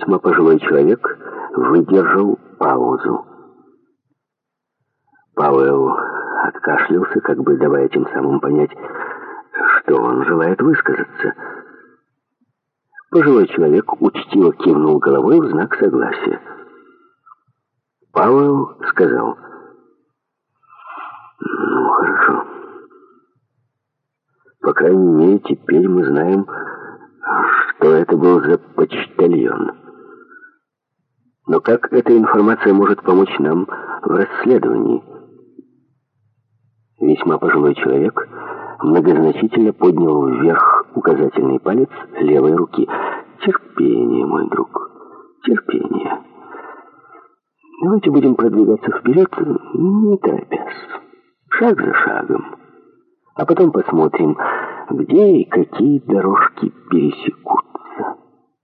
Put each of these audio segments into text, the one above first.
Весьма пожилой человек выдержал паузу. Пауэлл откашлялся, как бы давая тем самым понять, что он желает высказаться. Пожилой человек учтиво кивнул головой в знак согласия. Пауэлл сказал: «Ну, хорошо. По крайней мере, теперь мы знаем, что это был за почтальон. Но как эта информация может помочь нам в расследовании?» Весьма пожилой человек многозначительно поднял вверх указательный палец левой руки. «Терпение, мой друг, терпение. Давайте будем продвигаться вперед, не торопясь, шаг за шагом. А потом посмотрим, где и какие дорожки пересекутся».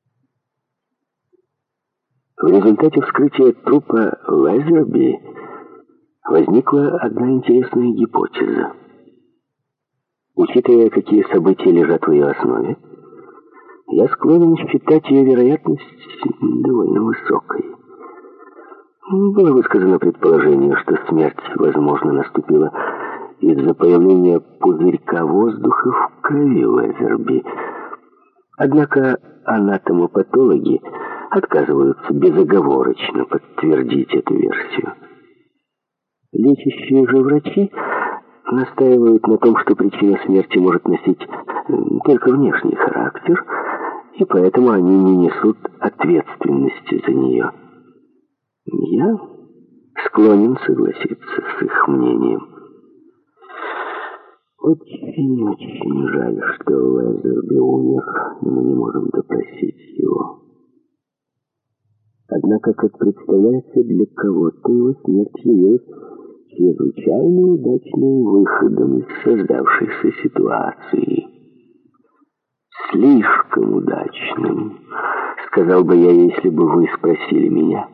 В результате вскрытия трупа Уэзерби возникла одна интересная гипотеза. Учитывая, какие события лежат в ее основе, я склонен считать ее вероятность довольно высокой. Было высказано предположение, что смерть, возможно, наступила из-за появления пузырька воздуха в крови Уэзерби. Однако анатомопатологи отказываются безоговорочно подтвердить эту версию. Лечащие же врачи настаивают на том, что причина смерти может носить только внешний характер, и поэтому они не несут ответственности за нее. Я склонен согласиться с их мнением. Очень жаль, что Уэзерби умер, и мы не можем допросить его. Однако, как представляется, для кого-то его смерть явилась чрезвычайно удачным выходом из создавшейся ситуации. Слишком удачным, сказал бы я, если бы вы спросили меня.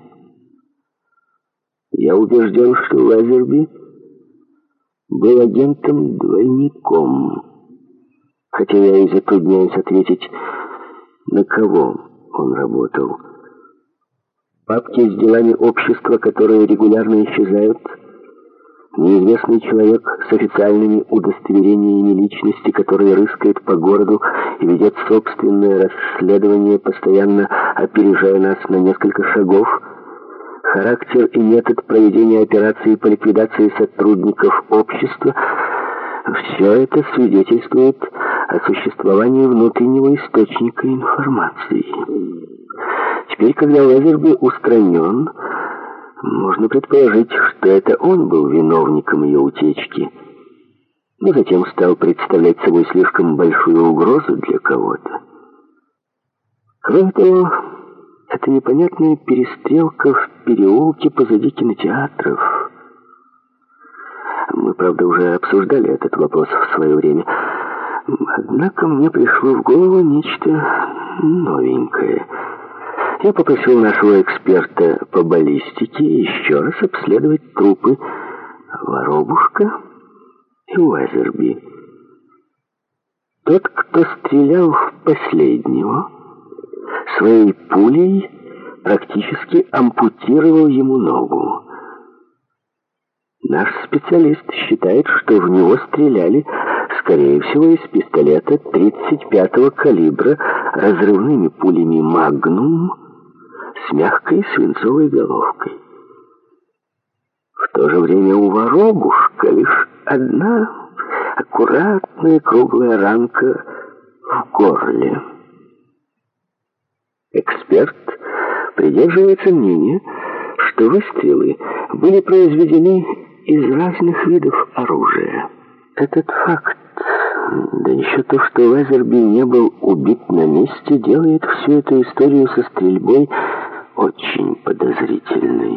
Я убежден, что Уэзерби был агентом-двойником, хотя я и затрудняюсь ответить, на кого он работал. Папки с делами общества, которые регулярно исчезают, неизвестный человек с официальными удостоверениями личности, который рыскает по городу и ведет собственное расследование, постоянно опережая нас на несколько шагов, характер и метод проведения операции по ликвидации сотрудников общества — все это свидетельствует о существовании внутреннего источника информации. Теперь, когда Уэзерби устранен, можно предположить, что это он был виновником ее утечки, но затем стал представлять собой слишком большую угрозу для кого-то. Кроме того, это непонятная перестрелка в переулке позади кинотеатров. Мы, правда, уже обсуждали этот вопрос в свое время. Однако мне пришло в голову нечто новенькое. Я попросил нашего эксперта по баллистике еще раз обследовать трупы Воробушка и Уэзерби. Тот, кто стрелял в последнего, своей пулей практически ампутировал ему ногу. Наш специалист считает, что в него стреляли, скорее всего, из пистолета 35-го калибра разрывными пулями «Магнум» с мягкой свинцовой головкой. В то же время у Воробушка лишь одна аккуратная круглая ранка в горле. Эксперт придерживается мнения, что выстрелы были произведены из разных видов оружия. Этот факт, да еще то, что Уэзерби не был убит на месте, делает всю эту историю со стрельбой очень подозрительной.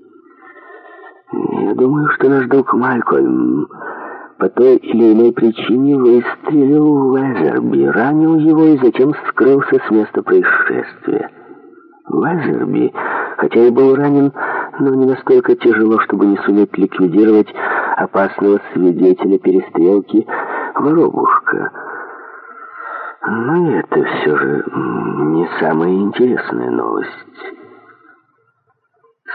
Я думаю, что наш друг Малькольм по той или иной причине выстрелил в Уэзерби, ранил его и затем скрылся с места происшествия. Уэзерби, хотя и был ранен, но не настолько тяжело, чтобы не суметь ликвидировать опасного свидетеля перестрелки Воробушка. Но это все же не самая интересная новость.